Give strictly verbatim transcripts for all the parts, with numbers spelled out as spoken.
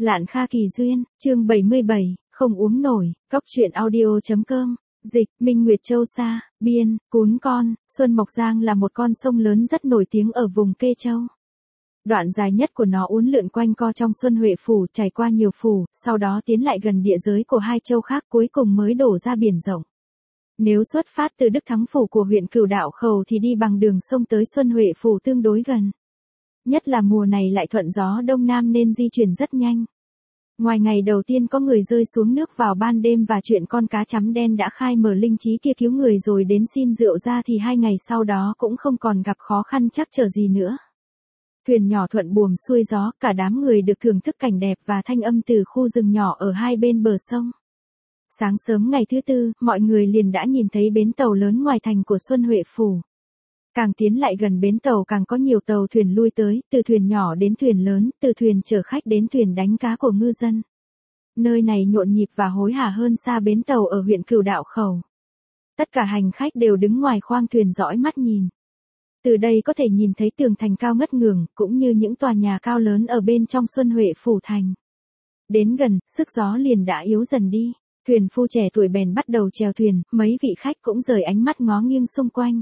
Lạn Kha Kỳ Duyên, chương bảy mươi bảy, không uống nổi, Cóc Truyện Audio chấm com, dịch, Minh Nguyệt Châu Sa, biên, Cún Con, Xuân Mộc Giang là một con sông lớn rất nổi tiếng ở vùng Kê Châu. Đoạn dài nhất của nó uốn lượn quanh co trong Xuân Huệ Phủ, trải qua nhiều phủ, sau đó tiến lại gần địa giới của hai châu khác, cuối cùng mới đổ ra biển rộng. Nếu xuất phát từ Đức Thắng Phủ của huyện Cửu Đạo Khẩu thì đi bằng đường sông tới Xuân Huệ Phủ tương đối gần. Nhất là mùa này lại thuận gió đông nam nên di chuyển rất nhanh. Ngoài ngày đầu tiên có người rơi xuống nước vào ban đêm và chuyện con cá chấm đen đã khai mở linh trí kia cứu người rồi đến xin rượu ra thì hai ngày sau đó cũng không còn gặp khó khăn trắc trở gì nữa. Thuyền nhỏ thuận buồm xuôi gió, cả đám người được thưởng thức cảnh đẹp và thanh âm từ khu rừng nhỏ ở hai bên bờ sông. Sáng sớm ngày thứ tư, mọi người liền đã nhìn thấy bến tàu lớn ngoài thành của Xuân Huệ Phủ. Càng tiến lại gần bến tàu càng có nhiều tàu thuyền lui tới, từ thuyền nhỏ đến thuyền lớn, từ thuyền chở khách đến thuyền đánh cá của ngư dân. Nơi này nhộn nhịp và hối hả hơn xa bến tàu ở huyện Cửu Đạo Khẩu. Tất cả hành khách đều đứng ngoài khoang thuyền dõi mắt nhìn. Từ đây có thể nhìn thấy tường thành cao ngất ngường, cũng như những tòa nhà cao lớn ở bên trong Xuân Huệ Phủ thành. Đến gần, sức gió liền đã yếu dần đi. Thuyền phu trẻ tuổi bèn bắt đầu chèo thuyền, mấy vị khách cũng rời ánh mắt ngó nghiêng xung quanh.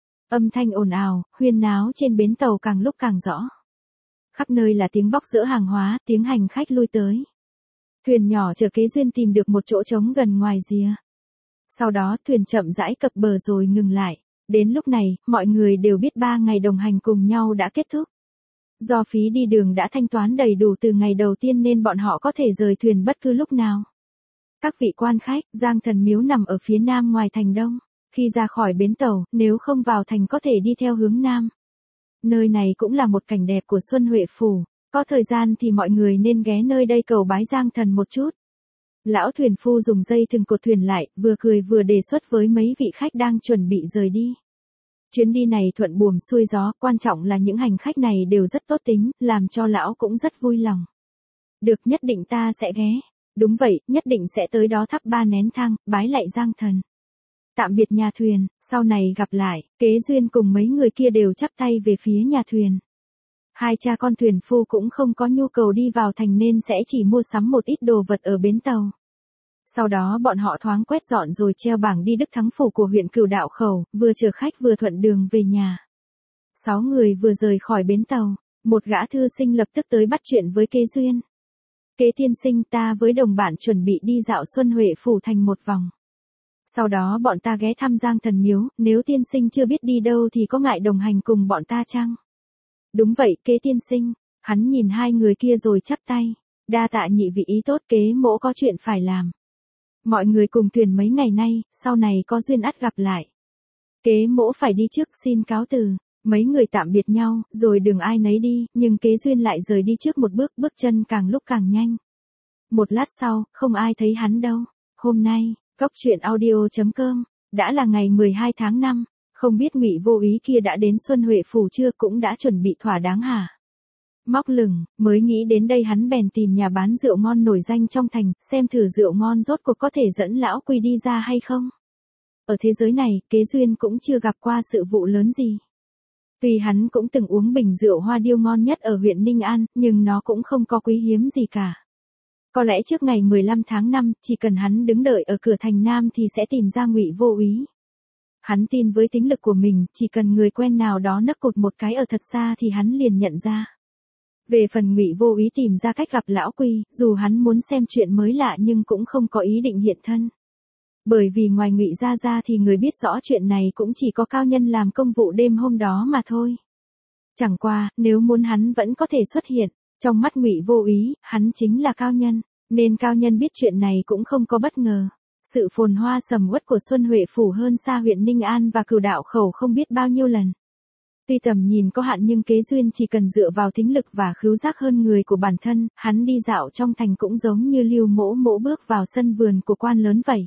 Âm thanh ồn ào, huyên náo trên bến tàu càng lúc càng rõ. Khắp nơi là tiếng bóc dỡ hàng hóa, tiếng hành khách lui tới. Thuyền nhỏ chở Kế Duyên tìm được một chỗ trống gần ngoài rìa. Sau đó thuyền chậm rãi cập bờ rồi ngừng lại. Đến lúc này, mọi người đều biết ba ngày đồng hành cùng nhau đã kết thúc. Do phí đi đường đã thanh toán đầy đủ từ ngày đầu tiên nên bọn họ có thể rời thuyền bất cứ lúc nào. Các vị quan khách, Giang Thần Miếu nằm ở phía nam ngoài thành đông. Khi ra khỏi bến tàu, nếu không vào thành có thể đi theo hướng nam. Nơi này cũng là một cảnh đẹp của Xuân Huệ Phủ. Có thời gian thì mọi người nên ghé nơi đây cầu bái Giang Thần một chút. Lão thuyền phu dùng dây thừng cột thuyền lại, vừa cười vừa đề xuất với mấy vị khách đang chuẩn bị rời đi. Chuyến đi này thuận buồm xuôi gió, quan trọng là những hành khách này đều rất tốt tính, làm cho lão cũng rất vui lòng. Được, nhất định ta sẽ ghé. Đúng vậy, nhất định sẽ tới đó thắp ba nén thang, bái lạy Giang Thần. Tạm biệt nhà thuyền, sau này gặp lại. Kế Duyên cùng mấy người kia đều chắp tay về phía nhà thuyền. Hai cha con thuyền phu cũng không có nhu cầu đi vào thành nên sẽ chỉ mua sắm một ít đồ vật ở bến tàu. Sau đó bọn họ thoáng quét dọn rồi treo bảng đi Đức Thắng Phủ của huyện Cửu Đạo Khẩu, vừa chở khách vừa thuận đường về nhà. Sáu người vừa rời khỏi bến tàu, một gã thư sinh lập tức tới bắt chuyện với Kế Duyên. Kế tiên sinh, ta với đồng bạn chuẩn bị đi dạo Xuân Huệ Phủ thành một vòng. Sau đó bọn ta ghé thăm Giang Thần Miếu, nếu tiên sinh chưa biết đi đâu thì có ngại đồng hành cùng bọn ta chăng? Đúng vậy, Kế tiên sinh. Hắn nhìn hai người kia rồi chắp tay. Đa tạ nhị vị ý tốt, Kế mỗ có chuyện phải làm. Mọi người cùng thuyền mấy ngày nay, sau này có duyên ắt gặp lại. Kế mỗ phải đi trước, xin cáo từ. Mấy người tạm biệt nhau, rồi đường ai nấy đi, nhưng Kế Duyên lại rời đi trước một bước, bước chân càng lúc càng nhanh. Một lát sau, không ai thấy hắn đâu. Hôm nay, Cóc Truyện Audio chấm com, đã là ngày mười hai tháng năm, không biết Ngụy Vô Ý kia đã đến Xuân Huệ Phủ chưa, cũng đã chuẩn bị thỏa đáng hả? Móc lửng, mới nghĩ đến đây hắn bèn tìm nhà bán rượu ngon nổi danh trong thành, xem thử rượu ngon rốt cuộc có thể dẫn lão Quy đi ra hay không. Ở thế giới này, Kế Duyên cũng chưa gặp qua sự vụ lớn gì. Tuy hắn cũng từng uống bình rượu hoa điêu ngon nhất ở huyện Ninh An, nhưng nó cũng không có quý hiếm gì cả. Có lẽ trước ngày mười lăm tháng năm, chỉ cần hắn đứng đợi ở cửa thành Nam thì sẽ tìm ra Ngụy Vô Ý. Hắn tin với tính lực của mình, chỉ cần người quen nào đó nấc cụt một cái ở thật xa thì hắn liền nhận ra. Về phần Ngụy Vô Ý tìm ra cách gặp lão Quy, dù hắn muốn xem chuyện mới lạ nhưng cũng không có ý định hiện thân. Bởi vì ngoài Ngụy Gia Gia thì người biết rõ chuyện này cũng chỉ có cao nhân làm công vụ đêm hôm đó mà thôi. Chẳng qua, nếu muốn hắn vẫn có thể xuất hiện, trong mắt Ngụy Vô Ý, hắn chính là cao nhân, nên cao nhân biết chuyện này cũng không có bất ngờ. Sự phồn hoa sầm uất của Xuân Huệ Phủ hơn xa huyện Ninh An và Cửu Đạo Khẩu không biết bao nhiêu lần. Tuy tầm nhìn có hạn nhưng Kế Duyên chỉ cần dựa vào tính lực và khứu giác hơn người của bản thân, hắn đi dạo trong thành cũng giống như Lưu Mỗ Mỗ bước vào sân vườn của quan lớn vậy.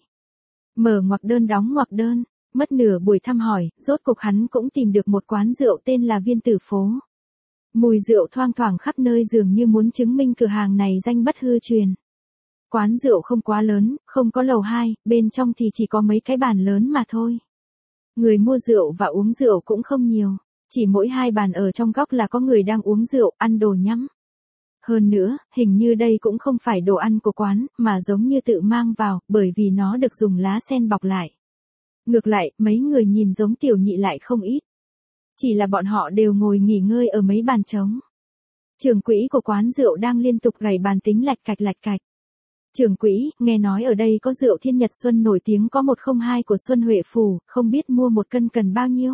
Mở ngoặc đơn đóng ngoặc đơn, mất nửa buổi thăm hỏi, rốt cuộc hắn cũng tìm được một quán rượu tên là Viên Tử Phố. Mùi rượu thoang thoảng khắp nơi dường như muốn chứng minh cửa hàng này danh bất hư truyền. Quán rượu không quá lớn, không có lầu hai, bên trong thì chỉ có mấy cái bàn lớn mà thôi. Người mua rượu và uống rượu cũng không nhiều, chỉ mỗi hai bàn ở trong góc là có người đang uống rượu, ăn đồ nhắm. Hơn nữa, hình như đây cũng không phải đồ ăn của quán, mà giống như tự mang vào, bởi vì nó được dùng lá sen bọc lại. Ngược lại, mấy người nhìn giống tiểu nhị lại không ít. Chỉ là bọn họ đều ngồi nghỉ ngơi ở mấy bàn trống. Trưởng quỹ của quán rượu đang liên tục gảy bàn tính lạch cạch lạch cạch. Trưởng quỹ, nghe nói ở đây có rượu Thiên Nhật Xuân nổi tiếng có một không hai của Xuân Huệ Phủ, không biết mua một cân cần bao nhiêu.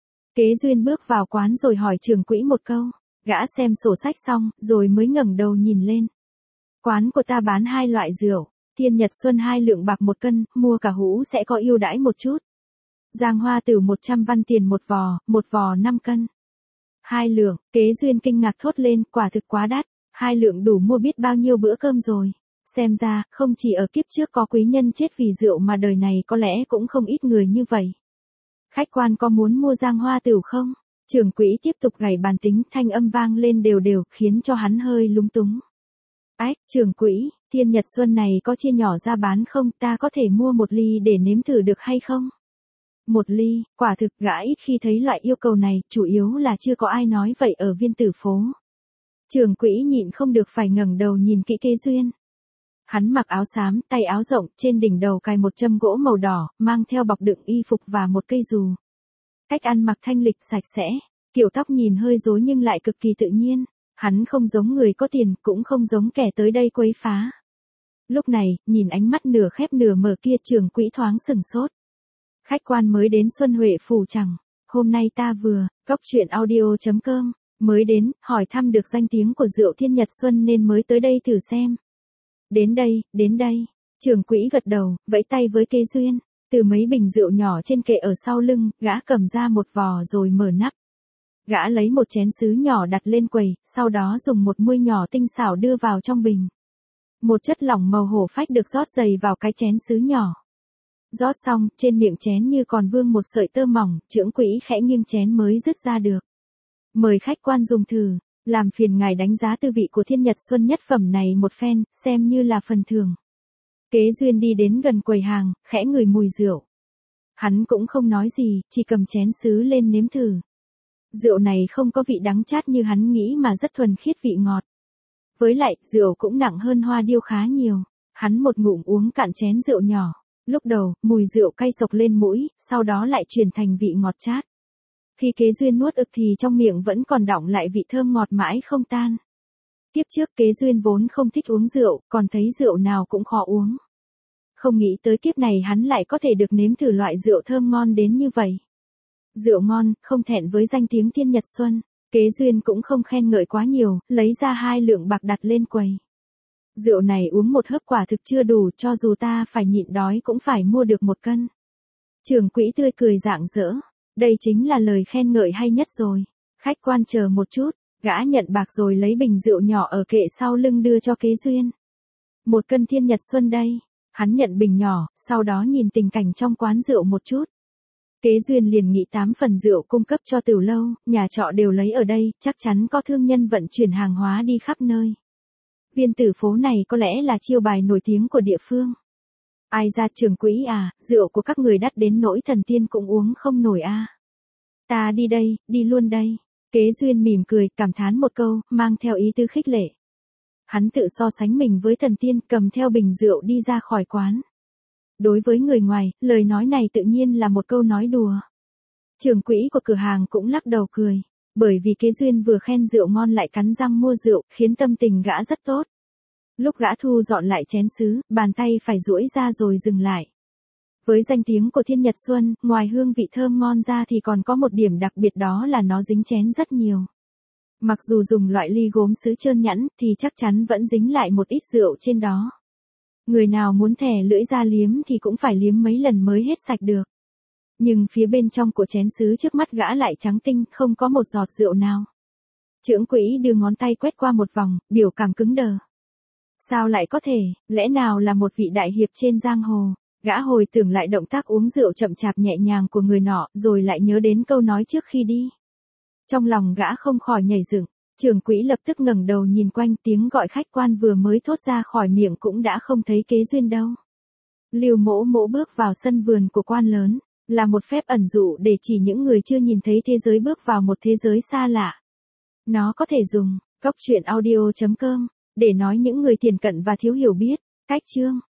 Kế Duyên bước vào quán rồi hỏi trưởng quỹ một câu. Gã xem sổ sách xong, rồi mới ngẩng đầu nhìn lên. Quán của ta bán hai loại rượu, Thiên Nhật Xuân hai lượng bạc một cân, mua cả hũ sẽ có ưu đãi một chút. Giang Hoa Tử một trăm văn tiền một vò, một vò năm cân. Hai lượng, Kế Duyên kinh ngạc thốt lên, quả thực quá đắt, hai lượng đủ mua biết bao nhiêu bữa cơm rồi. Xem ra, không chỉ ở kiếp trước có quý nhân chết vì rượu mà đời này có lẽ cũng không ít người như vậy. Khách quan có muốn mua Giang Hoa Tử không? Trưởng quỹ tiếp tục gảy bàn tính, thanh âm vang lên đều đều, khiến cho hắn hơi lúng túng. Ách, trưởng quỹ, Thiên Nhật Xuân này có chia nhỏ ra bán không, ta có thể mua một ly để nếm thử được hay không? Một ly, quả thực gã ít khi thấy loại yêu cầu này, chủ yếu là chưa có ai nói vậy ở Viên Tử phố. Trưởng quỹ nhịn không được phải ngẩng đầu nhìn kỹ Kế Duyên. Hắn mặc áo xám, tay áo rộng, trên đỉnh đầu cài một châm gỗ màu đỏ, mang theo bọc đựng y phục và một cây dù. Cách ăn mặc thanh lịch sạch sẽ, kiểu tóc nhìn hơi rối nhưng lại cực kỳ tự nhiên, hắn không giống người có tiền, cũng không giống kẻ tới đây quấy phá. Lúc này, nhìn ánh mắt nửa khép nửa mở kia trưởng quỹ thoáng sừng sốt. Khách quan mới đến Xuân Huệ Phủ chẳng, hôm nay ta vừa, góc truyện audio chấm com, mới đến, hỏi thăm được danh tiếng của rượu Thiên Nhật Xuân nên mới tới đây thử xem. Đến đây, đến đây, trưởng quỹ gật đầu, vẫy tay với Kế Duyên. Từ mấy bình rượu nhỏ trên kệ ở sau lưng, gã cầm ra một vò rồi mở nắp. Gã lấy một chén sứ nhỏ đặt lên quầy, sau đó dùng một muôi nhỏ tinh xảo đưa vào trong bình. Một chất lỏng màu hổ phách được rót dày vào cái chén sứ nhỏ. Rót xong, trên miệng chén như còn vương một sợi tơ mỏng, trưởng quỹ khẽ nghiêng chén mới dứt ra được. Mời khách quan dùng thử, làm phiền ngài đánh giá tư vị của Thiên Nhật Xuân nhất phẩm này một phen, xem như là phần thưởng. Kế Duyên đi đến gần quầy hàng, khẽ ngửi mùi rượu. Hắn cũng không nói gì, chỉ cầm chén sứ lên nếm thử. Rượu này không có vị đắng chát như hắn nghĩ mà rất thuần khiết vị ngọt. Với lại, rượu cũng nặng hơn hoa điêu khá nhiều. Hắn một ngụm uống cạn chén rượu nhỏ. Lúc đầu, mùi rượu cay sộc lên mũi, sau đó lại chuyển thành vị ngọt chát. Khi Kế Duyên nuốt ực thì trong miệng vẫn còn đọng lại vị thơm ngọt mãi không tan. Kiếp trước Kế Duyên vốn không thích uống rượu, còn thấy rượu nào cũng khó uống. Không nghĩ tới kiếp này hắn lại có thể được nếm thử loại rượu thơm ngon đến như vậy. Rượu ngon, không thẹn với danh tiếng Thiên Nhật Xuân. Kế Duyên cũng không khen ngợi quá nhiều, lấy ra hai lượng bạc đặt lên quầy. Rượu này uống một hớp quả thực chưa đủ, cho dù ta phải nhịn đói cũng phải mua được một cân. Trưởng quỹ tươi cười rạng rỡ. Đây chính là lời khen ngợi hay nhất rồi. Khách quan chờ một chút, gã nhận bạc rồi lấy bình rượu nhỏ ở kệ sau lưng đưa cho Kế Duyên. Một cân Thiên Nhật Xuân đây. Hắn nhận bình nhỏ, sau đó nhìn tình cảnh trong quán rượu một chút. Kế Duyên liền nghĩ tám phần rượu cung cấp cho tiểu lâu, nhà trọ đều lấy ở đây, chắc chắn có thương nhân vận chuyển hàng hóa đi khắp nơi. Viên Tử phố này có lẽ là chiêu bài nổi tiếng của địa phương. Ai ra trưởng quỹ à, rượu của các người đắt đến nỗi thần tiên cũng uống không nổi a. À. Ta đi đây, đi luôn đây. Kế Duyên mỉm cười, cảm thán một câu, mang theo ý tứ khích lệ. Hắn tự so sánh mình với thần tiên, cầm theo bình rượu đi ra khỏi quán. Đối với người ngoài, lời nói này tự nhiên là một câu nói đùa. Trưởng quỹ của cửa hàng cũng lắc đầu cười, bởi vì Kế Duyên vừa khen rượu ngon lại cắn răng mua rượu, khiến tâm tình gã rất tốt. Lúc gã thu dọn lại chén sứ, bàn tay phải duỗi ra rồi dừng lại. Với danh tiếng của Thiên Nhật Xuân, ngoài hương vị thơm ngon ra thì còn có một điểm đặc biệt đó là nó dính chén rất nhiều. Mặc dù dùng loại ly gốm sứ trơn nhẵn thì chắc chắn vẫn dính lại một ít rượu trên đó. Người nào muốn thè lưỡi ra liếm thì cũng phải liếm mấy lần mới hết sạch được. Nhưng phía bên trong của chén sứ trước mắt gã lại trắng tinh, không có một giọt rượu nào. Trưởng quỹ đưa ngón tay quét qua một vòng, biểu cảm cứng đờ. Sao lại có thể, lẽ nào là một vị đại hiệp trên giang hồ? Gã hồi tưởng lại động tác uống rượu chậm chạp nhẹ nhàng của người nọ, rồi lại nhớ đến câu nói trước khi đi. Trong lòng gã không khỏi nhảy dựng, trưởng quỹ lập tức ngẩng đầu nhìn quanh, tiếng gọi khách quan vừa mới thốt ra khỏi miệng cũng đã không thấy Kế Duyên đâu. Lưu Mỗ Mỗ bước vào sân vườn của quan lớn, là một phép ẩn dụ để chỉ những người chưa nhìn thấy thế giới bước vào một thế giới xa lạ. Nó có thể dùng Cốc truyện audio chấm com để nói những người thiển cận và thiếu hiểu biết. Cách chương